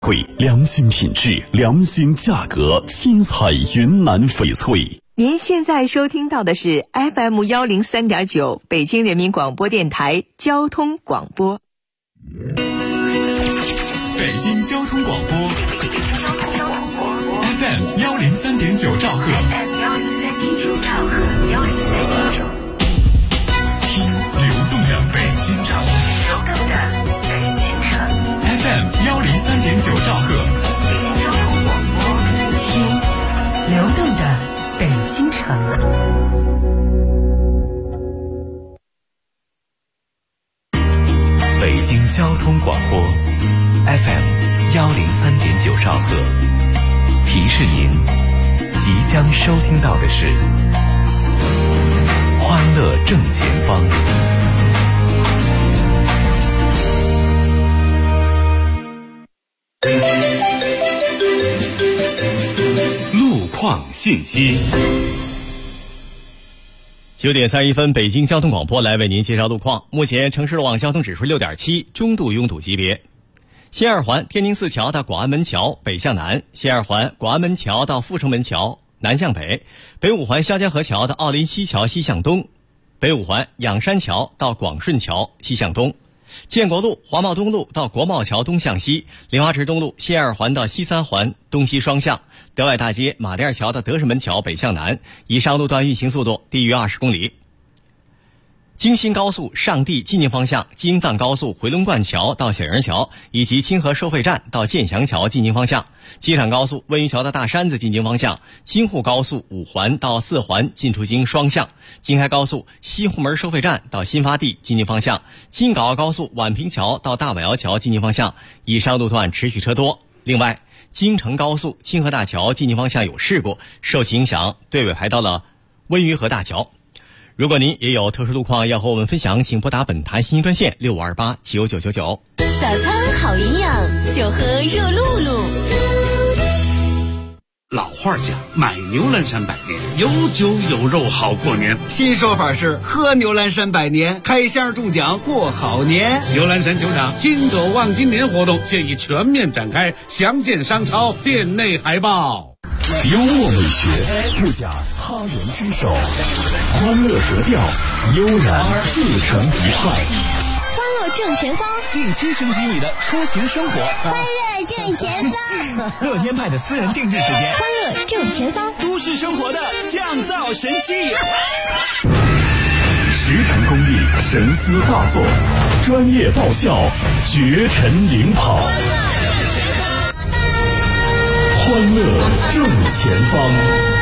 良心品质，良心价格，新彩云南翡翠。 您现在收听到的是 FM103.9 北京人民广播电台交通广播。 北京交通广播 FM103.9 兆赫，听流动的北京城FM103.9 兆赫， 听流动的北京城。 北京交通广播 FM103.9 兆赫，提示您即将收听到的是欢乐正前方。路况信息。 9点31分，北京交通广播来为您介绍路况。目前城市路网交通指数6.7，中度拥堵级别。西二环天宁寺桥到广安门桥北向南，西二环广安门桥到阜成门桥南向北，北五环肖家河桥到奥林西桥西向东，北五环仰山桥到广顺桥西向东，建国路华贸东路到国贸桥东向西，莲花池东路西二环到西三环东西双向，德外大街马甸二桥到德胜门桥北向南，以上路段运行速度低于20公里。京新高速上地进京方向，京藏高速回龙观桥到小营桥，以及清河收费站到建祥桥进京方向，机场高速温榆桥到大山子进京方向，京沪高速五环到四环进出京双向，京开高速西湖门收费站到新发地进京方向，京港澳高速宛平桥到大瓦窑桥进京方向，以上路段持续车多。另外，京承高速清河大桥进京方向有事故，受其影响，队尾排到了温榆河大桥。如果您也有特殊路况要和我们分享，请拨打本台信息专线65289999。 早餐好营养，就喝热露露。 老话讲，买牛栏山百年，有酒有肉好过年。 新说法是喝牛栏山百年，开箱中奖过好年。 牛栏山球场金狗望金年活动现已全面展开，详见商超店内海报。 幽默美学，不假他人之手，欢乐格调，悠然自成一派。 欢乐正前方， 定期升级你的出行生活。 欢乐正前方， 乐天派的私人定制时间。 欢乐正前方， 都市生活的降噪神器。 10成工艺，神思大作，专业爆笑，绝尘领跑。欢乐正前方。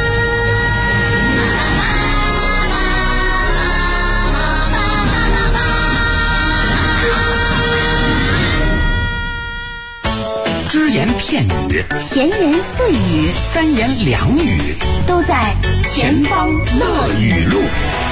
只言片语， 闲言碎语， 三言两语， 都在前方乐语录。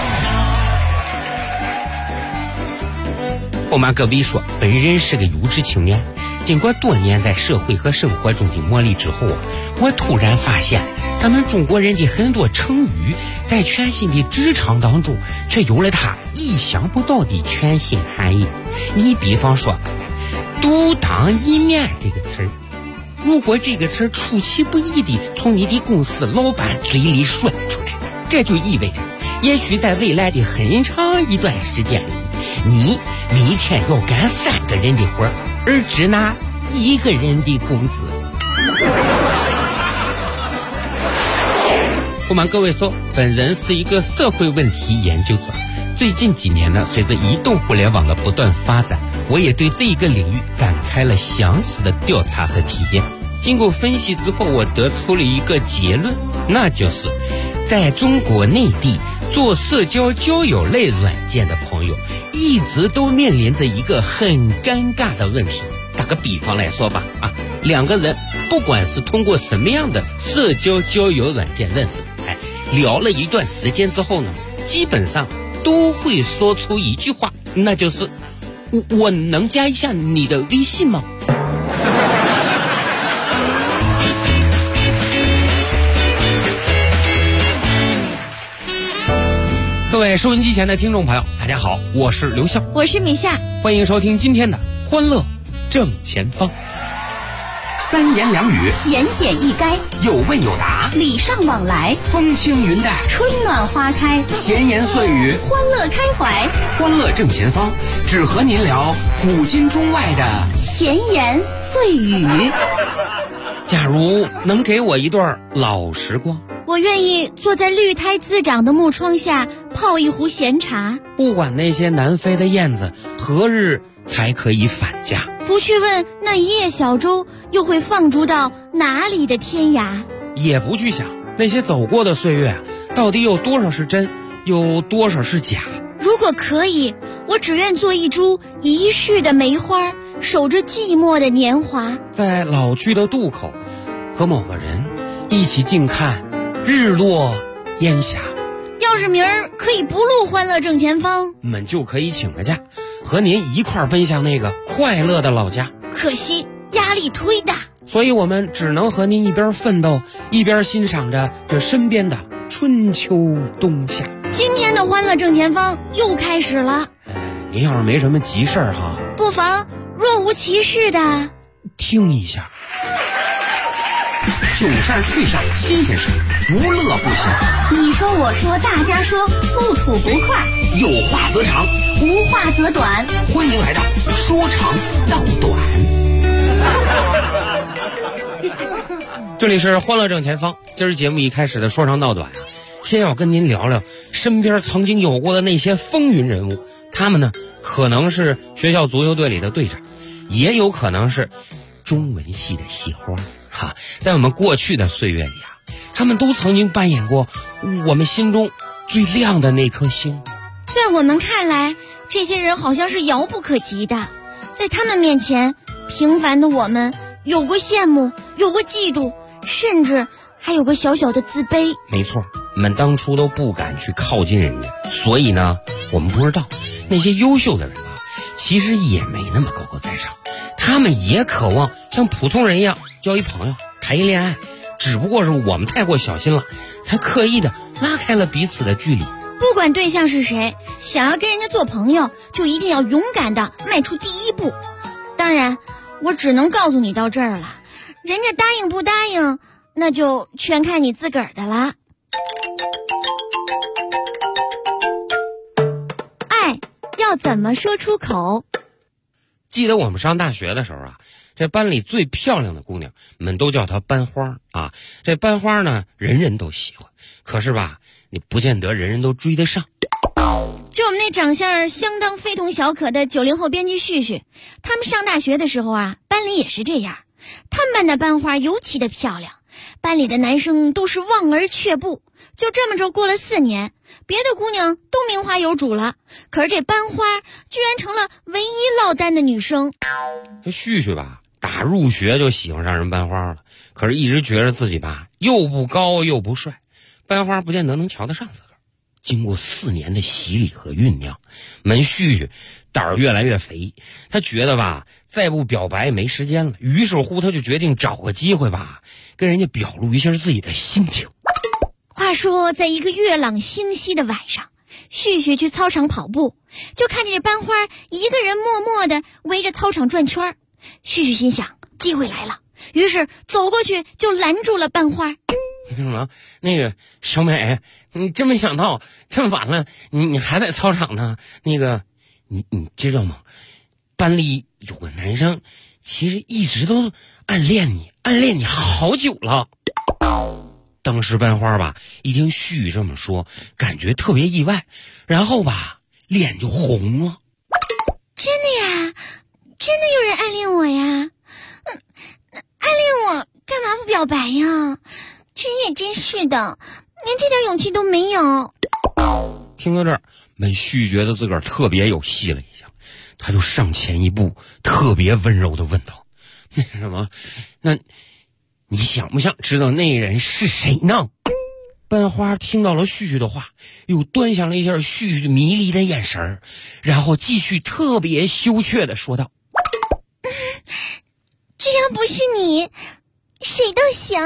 我妈隔壁说，本人是个优质青年。经过多年在社会和生活中的磨砺之后，我突然发现，咱们中国人的很多成语，在全新的职场当中，却有了它意想不到的全新含义。你比方说，独当一面这个词儿，如果这个词儿出其不意地从你的公司老板嘴里说出来，这就意味着，也许在未来的很长一段时间里，你每天要干3个人的活，而只拿1个人的工资。不瞒各位说，本人是一个社会问题研究者。最近几年呢，随着移动互联网的不断发展，我也对这一个领域展开了详细的调查和体验。经过分析之后，我得出了一个结论，那就是在中国内地做社交交友类软件的朋友一直都面临着一个很尴尬的问题。打个比方来说吧，2个人不管是通过什么样的社交交友软件认识，聊了一段时间之后呢，基本上都会说出一句话，那就是我能加一下你的微信吗？各位收音机前的听众朋友，大家好，我是刘笑， 我是米夏， 欢迎收听今天的欢乐正前方。 三言两语， 言简意赅， 有问有答， 礼尚往来， 风轻云淡， 春暖花开， 闲言碎语， 欢乐开怀， 欢乐正前方，只和您聊古今中外的闲言碎语。 假如能给我一段老时光， 我愿意坐在绿苔滋长的木窗下泡一壶闲茶， 不管那些南飞的燕子何日才可以返家， 不去问那一叶小舟又会放逐到哪里的天涯， 也不去想那些走过的岁月到底有多少是真，有多少是假。 如果可以，我只愿做一株遗世的梅花，守着寂寞的年华， 在老去的渡口和某个人一起静看日落烟霞。 要是明儿可以不录欢乐正前方， 我们就可以请个假，和您一块儿奔向那个快乐的老家。 可惜压力忒大， 所以我们只能和您一边奋斗，一边欣赏着这身边的春秋冬夏。 今天的欢乐正前方又开始了。 您要是没什么急事儿哈， 不妨若无其事的听一下。 囧事儿趣事儿新鲜事儿，无乐不休。 你说我说大家说，不吐不快， 有话则长， 无话则短。 欢迎来到说长道短。 这里是欢乐正前方，今儿节目一开始的说长道短先要跟您聊聊身边曾经有过的那些风云人物。他们呢，可能是学校足球队里的队长，也有可能是中文系的系花哈。在我们过去的岁月里他们都曾经扮演过我们心中最亮的那颗星。 在我们看来，这些人好像是遥不可及的，在他们面前，平凡的我们有过羡慕，有过嫉妒，甚至还有个小小的自卑。 没错，我们当初都不敢去靠近人家，所以呢，我们不知道那些优秀的人其实也没那么高高在上，他们也渴望像普通人一样交一朋友，谈一恋爱，只不过是我们太过小心了，才刻意的拉开了彼此的距离。 不管对象是谁，想要跟人家做朋友，就一定要勇敢的迈出第一步。当然，我只能告诉你到这儿了，人家答应不答应，那就全看你自个儿的啦。爱要怎么说出口？ 记得我们上大学的时候这班里最漂亮的姑娘们都叫她班花这班花呢，人人都喜欢，可是你不见得人人都追得上。 就我们那长相相当非同小可的90后编辑旭旭，他们上大学的时候班里也是这样。他们班的班花尤其的漂亮，班里的男生都是望而却步。就这么着过了4年，别的姑娘都名花有主了，可是这班花居然成了唯一落单的女生。 这旭旭打入学就喜欢上人班花了，可是一直觉得自己又不高又不帅，班花不见得能瞧得上自个儿。经过4年的洗礼和酝酿，旭旭胆儿越来越肥，他觉得再不表白没时间了，于是乎他就决定找个机会跟人家表露一下自己的心情。 话说在一个月朗星稀的晚上，旭旭去操场跑步，就看见这班花一个人默默地围着操场转圈。旭旭心想机会来了，于是走过去就拦住了班花。 那个小美，你真没想到这么晚了你还在操场呢。那个你知道吗，班里有个男生其实一直都暗恋你好久了。当时班花一听旭旭这么说，感觉特别意外，然后脸就红了。 真的呀？真的有人暗恋我呀？暗恋我干嘛不表白呀？这人也真是的，连这点勇气都没有。 听到这儿，旭觉得自个儿特别有戏了一下，他就上前一步，特别温柔地问道：那什么，那你想不想知道那人是谁呢？班花听到了旭旭的话，又端详了一下旭旭迷离的眼神，然后继续特别羞怯地说道： 只要不是你，谁都行。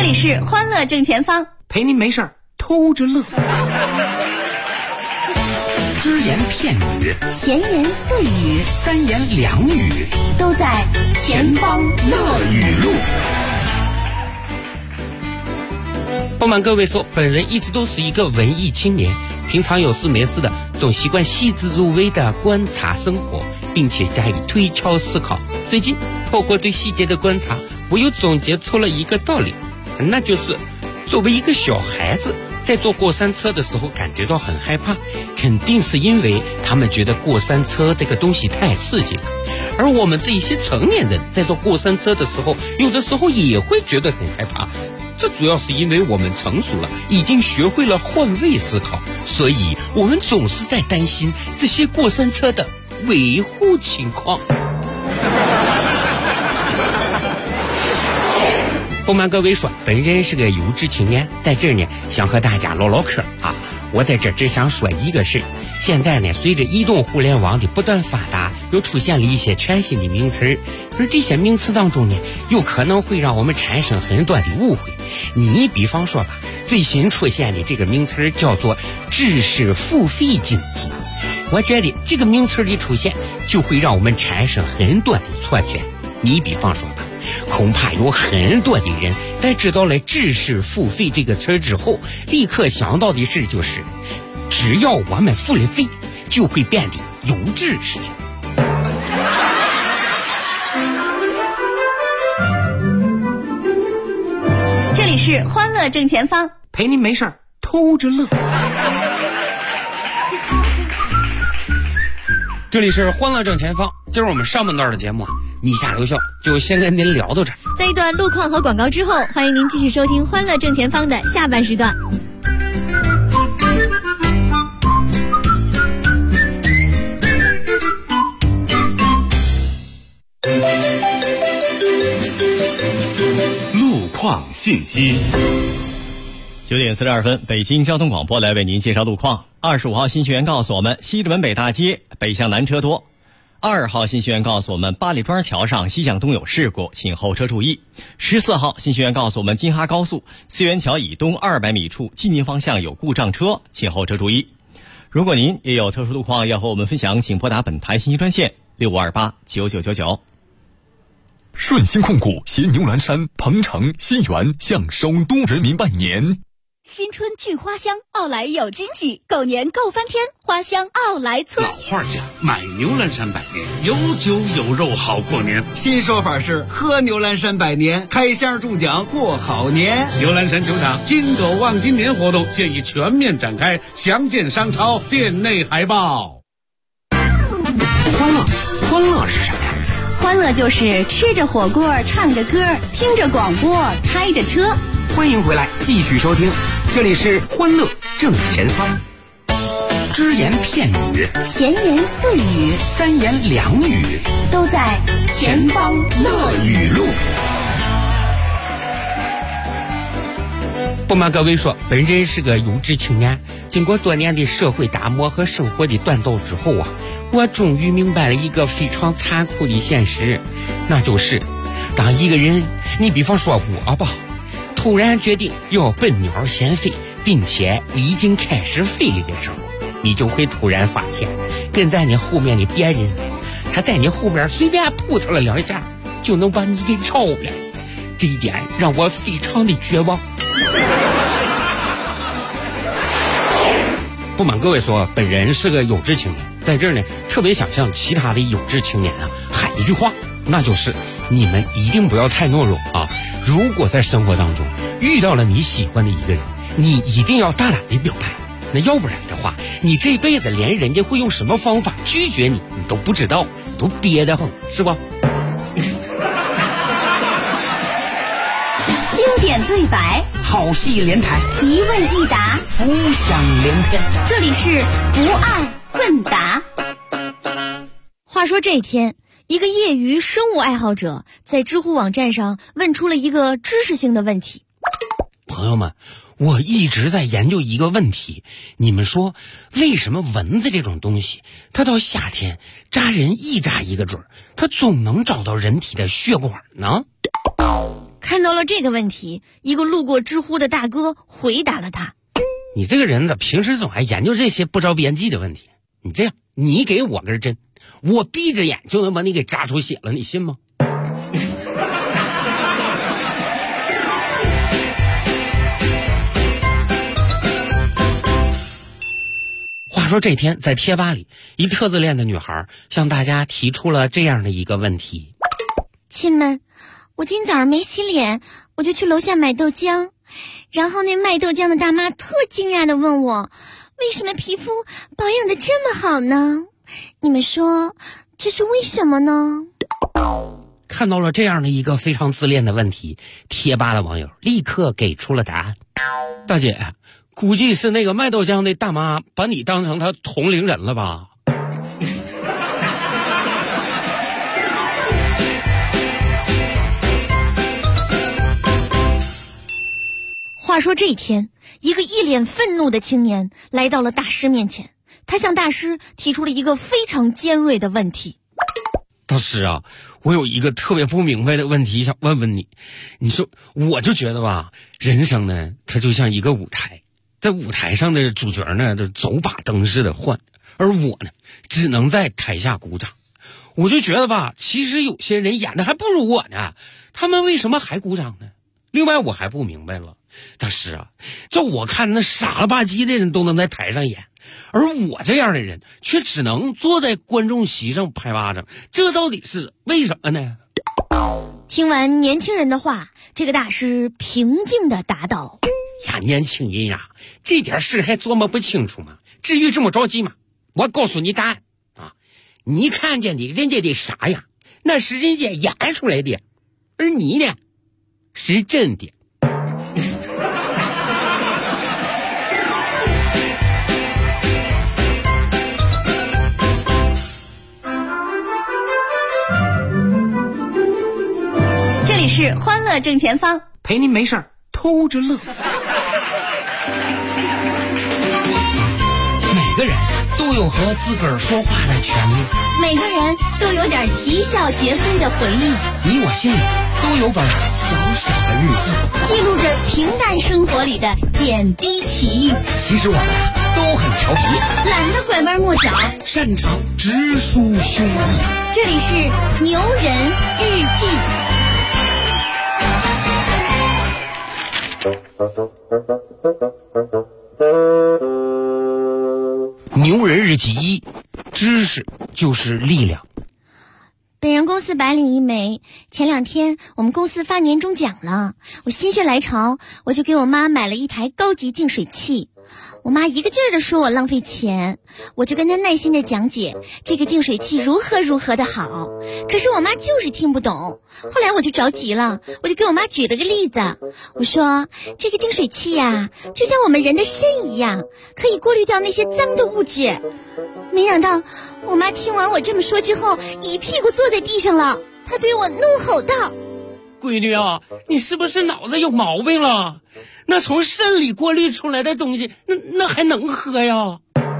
里是欢乐正前方， 陪您没事儿偷着乐。只言片语， 闲言碎语， 三言两语， 都在前方乐语录。 不瞒各位说，本人一直都是一个文艺青年，平常有事没事的总习惯细致入微的观察生活，并且加以推敲思考。最近透过对细节的观察，我又总结出了一个道理，那就是作为一个小孩子在坐过山车的时候感觉到很害怕，肯定是因为他们觉得过山车这个东西太刺激了。而我们这一些成年人在坐过山车的时候，有的时候也会觉得很害怕，这主要是因为我们成熟了，已经学会了换位思考，所以我们总是在担心这些过山车的维护情况。不瞒各位说，本人是个有志青年，在这儿呢想和大家唠唠嗑啊。我在这只想说一个事，现在呢随着移动互联网的不断发达，又出现了一些全新的名词，而这些名词当中呢有可能会让我们产生很多的误会。你比方说吧，最新出现的这个名词叫做知识付费经济，我觉得这个名词的出现就会让我们产生很多的错觉。你比方说吧，恐怕有很多的人在知道了知识付费这个词之后，立刻想到的事就是只要我们付了费就会变得有知识。 这里是欢乐正前方， 陪您没事儿偷着乐。 这里是欢乐正前方，今儿我们上半段的节目你下留校就先跟您聊到这儿。 在一段路况和广告之后，欢迎您继续收听欢乐正前方的下半时段。 路况信息。 9点42分，北京交通广播来为您介绍路况。25号信息员告诉我们，西直门北大街北向南车多。2号信息员告诉我们，八里庄桥上西向东有事故，请后车注意。14号信息员告诉我们，京哈高速思源桥以东200米处进宁方向有故障车，请后车注意。如果您也有特殊路况要和我们分享，请拨打本台信息专线65289999。 顺鑫控股携牛栏山、鹏城、新源向首都人民拜年。 新春聚花香，奥莱有惊喜，狗年够翻天，花香奥莱村。 老话讲，买牛栏山百年，有酒有肉好过年。 新说法是喝牛栏山百年，开箱中奖过好年。 牛栏山酒厂金狗望金年活动现已全面展开，详见商超店内海报。 欢乐是什么呀？ 欢乐就是吃着火锅，唱着歌，听着广播，开着车。 欢迎回来，继续收听，这里是欢乐正前方。只言片语， 闲言碎语， 三言两语， 都在前方乐语录。 不瞒各位说，本人是个有志青年，经过多年的社会打磨和生活的锻造之后啊，我终于明白了一个非常残酷的现实，那就是当一个人，你比方说我吧，突然决定要奔鸟先飞，并且已经开始飞了的时候，你就会突然发现跟在你后面的别人，他在你后面随便扑腾了2下就能把你给超了，这一点让我非常的绝望。不瞒各位说，本人是个有志青年，在这儿呢特别想向其他的有志青年啊喊一句话，那就是你们一定不要太懦弱啊！如果在生活当中遇到了你喜欢的一个人，你一定要大胆的表白，那要不然的话，你这辈子连人家会用什么方法拒绝你都不知道，你都憋得慌，是吧？ 经典对白， 好戏连台， 一问一答， 浮想联翩。 这里是不爱问答。话说这天，一个业余生物爱好者在知乎网站上问出了一个知识性的问题。 朋友们，我一直在研究一个问题，你们说为什么蚊子这种东西它到夏天扎人一扎一个准儿，它总能找到人体的血管呢？ 看到了这个问题，一个路过知乎的大哥回答了他： 你这个人咋平时总爱研究这些不着边际的问题？你这样，你给我根针，我闭着眼就能把你给扎出血了，你信吗？话说这天在贴吧里，一特自恋的女孩向大家提出了这样的一个问题： 亲们，我今早上没洗脸，我就去楼下买豆浆，然后那卖豆浆的大妈特惊讶地问我，为什么皮肤保养得这么好呢？你们说这是为什么呢？ 看到了这样的一个非常自恋的问题，贴吧的网友立刻给出了答案：大姐，估计是那个卖豆浆的大妈把你当成她同龄人了吧。 话说这一天，一个一脸愤怒的青年来到了大师面前，他向大师提出了一个非常尖锐的问题： 大师啊，我有一个特别不明白的问题想问问你。你说，我就觉得吧，人生呢，它就像一个舞台，在舞台上的主角呢，就走把灯似的换，而我呢，只能在台下鼓掌。我就觉得吧，其实有些人演的还不如我呢，他们为什么还鼓掌呢？另外我还不明白了，大师啊，就我看那傻了吧唧的人都能在台上演，而我这样的人却只能坐在观众席上拍巴掌，这到底是为什么呢？ 听完年轻人的话，这个大师平静地答道： 呀，年轻人呀，这点事还琢磨不清楚吗？至于这么着急吗？我告诉你答案啊，你看见的人家的傻呀，那是人家演出来的，而你呢，是真的。 这里是欢乐正前方， 陪您没事儿偷着乐。每个人都有和自个儿说话的权利， 每个人都有点啼笑皆非的回忆， 你我心里都有本小小的日记， 记录着平淡生活里的点滴奇遇。 其实我们都很调皮， 懒得拐弯抹角， 擅长直抒胸臆。 这里是牛人日记。 牛人日记一，知识就是力量。 本人公司白领一枚，前2天我们公司发年终奖了，我心血来潮，我就给我妈买了一台高级净水器。我妈一个劲儿地说我浪费钱，我就跟她耐心地讲解这个净水器如何如何的好，可是我妈就是听不懂。后来我就着急了，我就给我妈举了个例子，我说这个净水器呀，就像我们人的肾一样，可以过滤掉那些脏的物质。没想到我妈听完我这么说之后，一屁股坐在地上了，她对我怒吼道： 闺女啊，你是不是脑子有毛病了？那从肾里过滤出来的东西，那还能喝呀？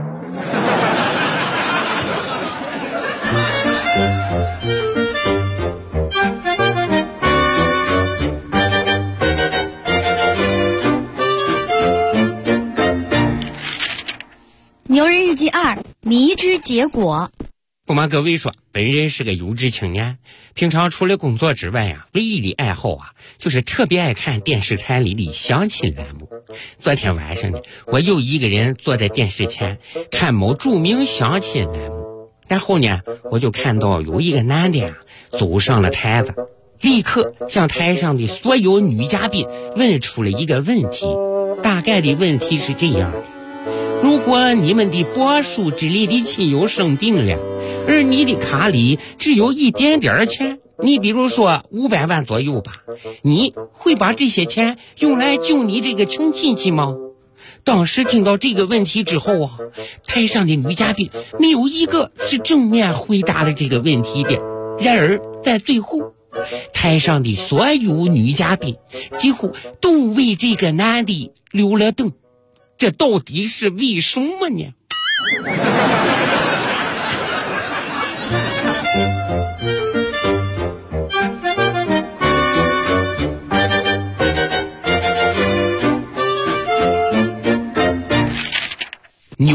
牛人日记2，迷之结果。 不瞒各位说，本人是个有志青年，平常除了工作之外呀，唯一的爱好就是特别爱看电视台里的相亲栏目。昨天晚上呢，我又一个人坐在电视前看某著名相亲栏目，然后呢，我就看到有一个男的走上了台子，立刻向台上的所有女嘉宾问出了一个问题，大概的问题是这样的：如果你们的柏树之类的亲友生病了，而你的卡里只有一点点钱，你比如说500万左右吧，你会把这些钱用来救你这个穷亲戚吗？当时听到这个问题之后台上的女嘉宾没有一个是正面回答了这个问题的。然而在最后，台上的所有女嘉宾几乎都为这个男的留了灯，这到底是为什么呢？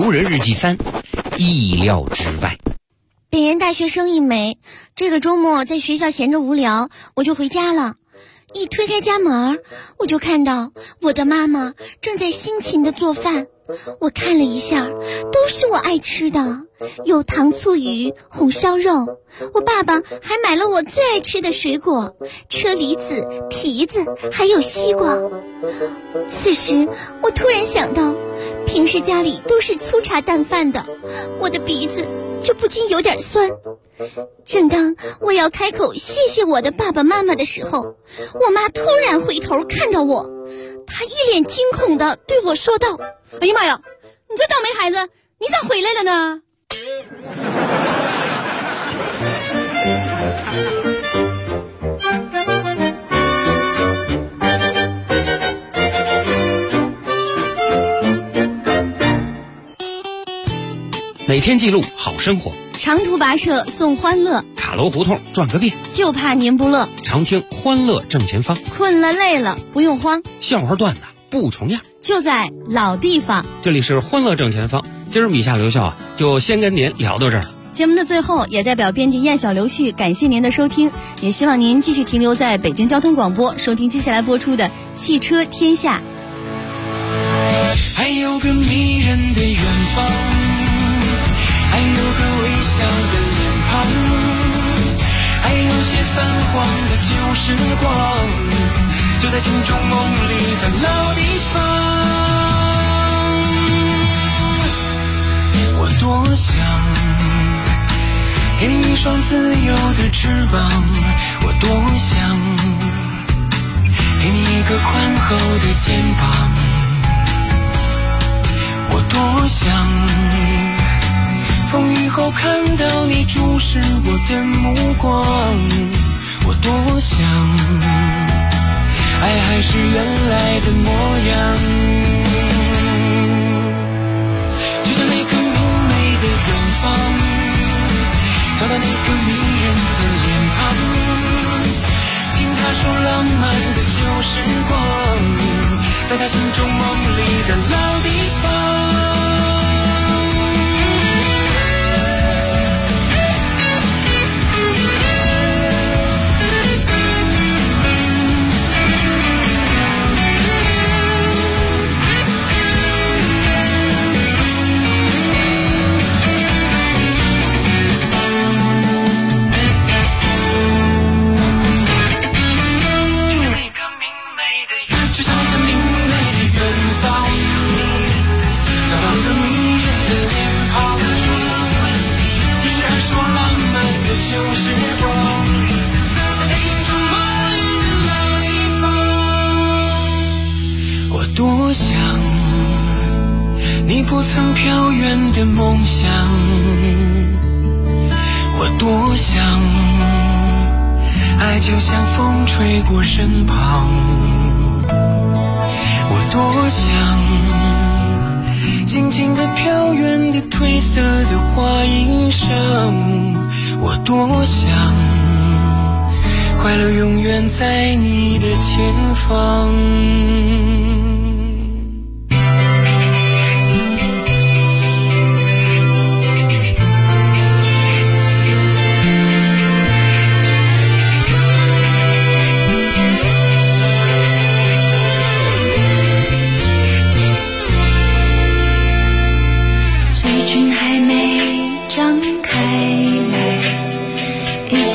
潮人日记3，意料之外。 北研大学生一枚，这个周末在学校闲着无聊，我就回家了。一推开家门，我就看到我的妈妈正在辛勤地做饭。我看了一下，都是我爱吃的，有糖醋鱼、红烧肉。我爸爸还买了我最爱吃的水果，车厘子、提子，还有西瓜。此时我突然想到，平时家里都是粗茶淡饭的，我的鼻子就不禁有点酸。正当我要开口谢谢我的爸爸妈妈的时候，我妈突然回头看到我，她一脸惊恐地对我说道：哎呀妈呀，你这倒霉孩子，你咋回来了呢？ 每天记录好生活， 长途跋涉送欢乐， 卡楼胡同转个遍， 就怕您不乐。 常听欢乐正前方， 困了累了不用慌， 笑话段子不重样， 就在老地方。 这里是欢乐正前方。今儿米夏刘笑就先跟您聊到这儿了。 节目的最后，也代表编辑燕小刘旭感谢您的收听，也希望您继续停留在北京交通广播，收听接下来播出的《汽车天下》。 还有个迷人的远方，还有个微笑的脸庞，还有些泛黄的旧时光，就在心中梦里的老地方。我多想给你一双自由的翅膀，我多想给你一个宽厚的肩膀，我多想风雨后看到你注视我的目光，我多想爱还是原来的模样，就像那个明媚的远方，找到那个迷人的脸庞，听他说浪漫的旧时光，在他心中梦里的老地方。多想你不曾飘远的梦想，我多想爱就像风吹过身旁，我多想静静地飘远的褪色的花衣裳，我多想快乐永远在你的前方。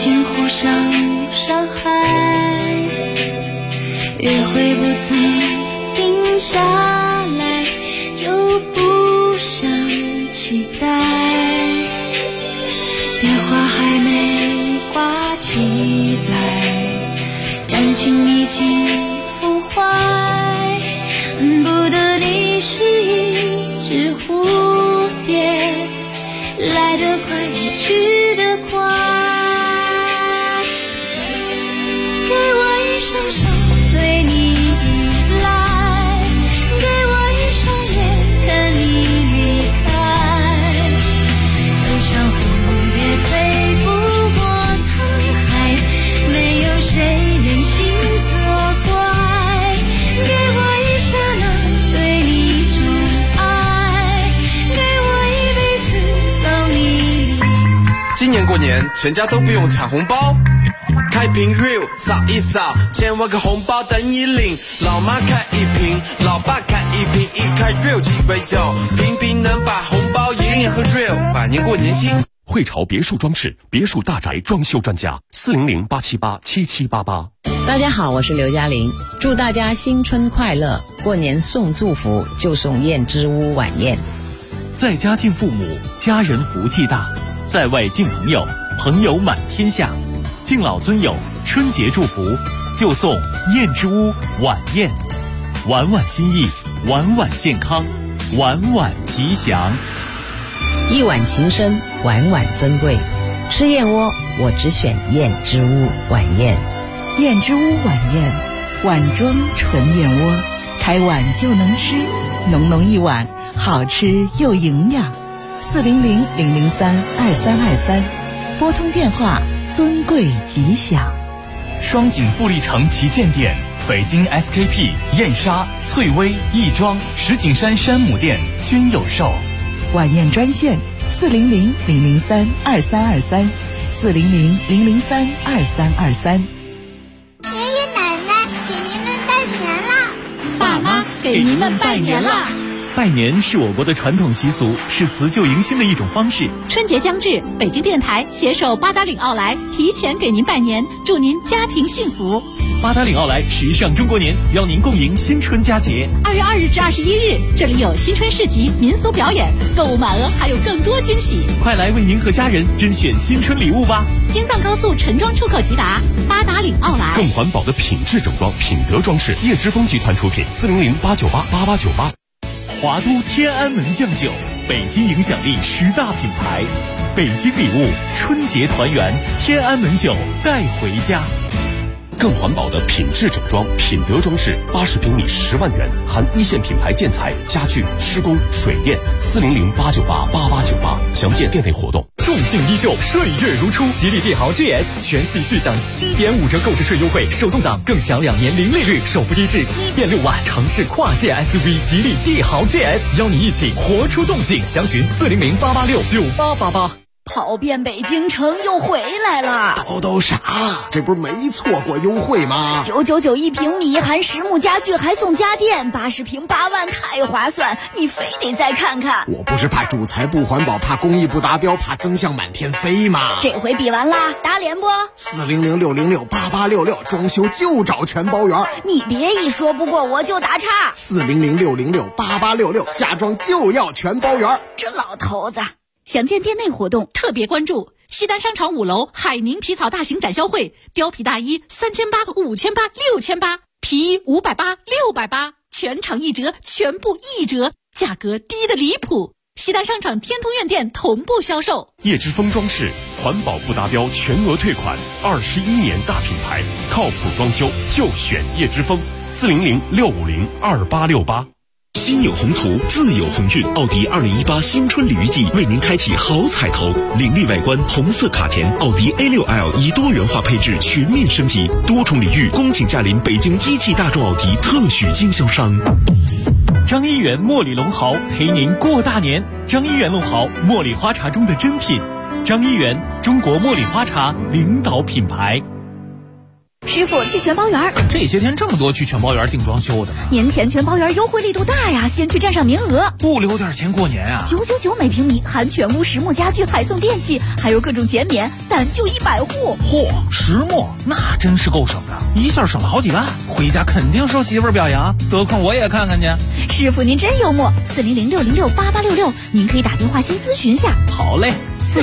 约会不曾过年全家都不用抢红包，开瓶 real 扫一扫，千万个红包等你领。老妈开一瓶，老爸开一瓶，一开 real 鸡尾酒，瓶瓶能把红包赢。今年喝 real， 百年过年新。 汇潮别墅装饰，别墅大宅装修专家，400-878-7788。 大家好，我是刘嘉玲，祝大家新春快乐！过年送祝福就送燕之屋晚宴。 在家敬父母，家人福气大；在外敬朋友，朋友满天下。敬老尊友，春节祝福就送燕之屋晚宴，晚晚心意，晚晚健康，晚晚吉祥。 一碗情深，晚晚尊贵。吃燕窝，我只选燕之屋晚宴。 燕之屋晚宴，碗装纯燕窝，开碗就能吃，浓浓一碗，好吃又营养。400-003-2323，拨通电话，尊贵吉祥。 双井富力城旗舰店、北京 SKP、燕莎、翠微、亦庄、石景山山姆店均有售。 晚宴专线400-003-2323，400-003-2323。 爷爷奶奶给您们拜年了， 爸妈给您们拜年了。 拜年是我国的传统习俗，是辞旧迎新的一种方式。 春节将至，北京电台携手八达岭奥莱提前给您拜年，祝您家庭幸福。 八达岭奥莱时尚中国年，邀您共迎新春佳节。 2月2日至21日，这里有新春市集、民俗表演，购物满额还有更多惊喜。 快来为您和家人甄选新春礼物吧！ 京藏高速陈庄出口即达，八达岭奥莱。 更环保的品质整装，品德装饰，叶之峰集团出品，400-898-8898。 华都天安门酱酒，北京影响力10大品牌，北京礼物，春节团圆，天安门酒带回家。 更环保的品质整装，品德装饰，80平米10万元，含一线品牌建材、家具、施工、水电，400-898-8898，详见店内活动。 动静依旧，岁月如初，吉利帝豪 GS 全系续享7.5折购置税优惠，手动挡更享2年零利率，首付低至1.6万，城市跨界 SUV 吉利帝豪 GS， 邀你一起活出动静，详询400-886-9888。 跑遍北京城又回来了， 都傻，这不是没错过优惠吗 ？999一平米，含实木家具还送家电，80平8万，太划算！你非得再看看。 我不是怕主材不环保，怕工艺不达标，怕增项满天飞吗？ 这回比完啦，打脸不 ？400-606-8866，装修就找全包圆。 你别一说不过我就打岔。 400-606-8866，家装就要全包圆。 这老头子。详见店内活动，特别关注西单商场5楼海宁皮草大型展销会，貂皮大衣3800、5800、6800，皮衣580、680，全场1折，全部1折，价格低得离谱。西单商场天通苑店同步销售。 叶之峰装饰，环保不达标全额退款，21年大品牌，靠谱装修就选叶之峰，400-650-2868。 心有宏图，自有鸿运。奥迪2018新春礼遇季为您开启好彩头，凌厉外观，红色卡钿，奥迪 A6L 以多元化配置全面升级，多重礼遇，恭请驾临北京一汽大众奥迪特许经销商。 张一元茉莉龙毫陪您过大年。张一元龙毫，茉莉花茶中的珍品。张一元，中国茉莉花茶领导品牌。 师傅，去全包园。 这些天这么多去全包园订装修的呢？ 年前全包园优惠力度大呀，先去占上名额。 不留点钱过年啊 ？999每平米，含全屋实木家具，还送电器，还有各种减免，但就100户。 嚯，实木那真是够省的，一下省了好几万，回家肯定受媳妇儿表扬。得空我也看看去。 师傅您真幽默，400-606-8866，您可以打电话先咨询下。 好嘞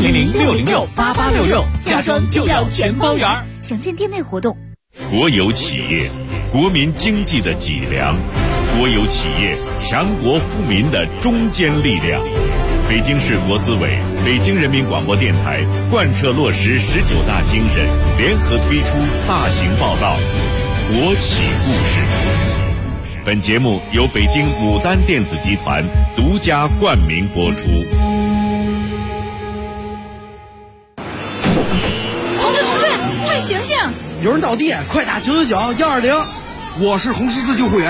，400-606-8866，家装就要全包园。 详见店内活动。 国有企业，国民经济的脊梁；国有企业，强国富民的中坚力量。北京市国资委、北京人民广播电台贯彻落实19大精神，联合推出大型报道《国企故事》。本节目由北京牡丹电子集团独家冠名播出。 同志，快醒醒！ 有人倒地，快打999-120。我是红十字救护员，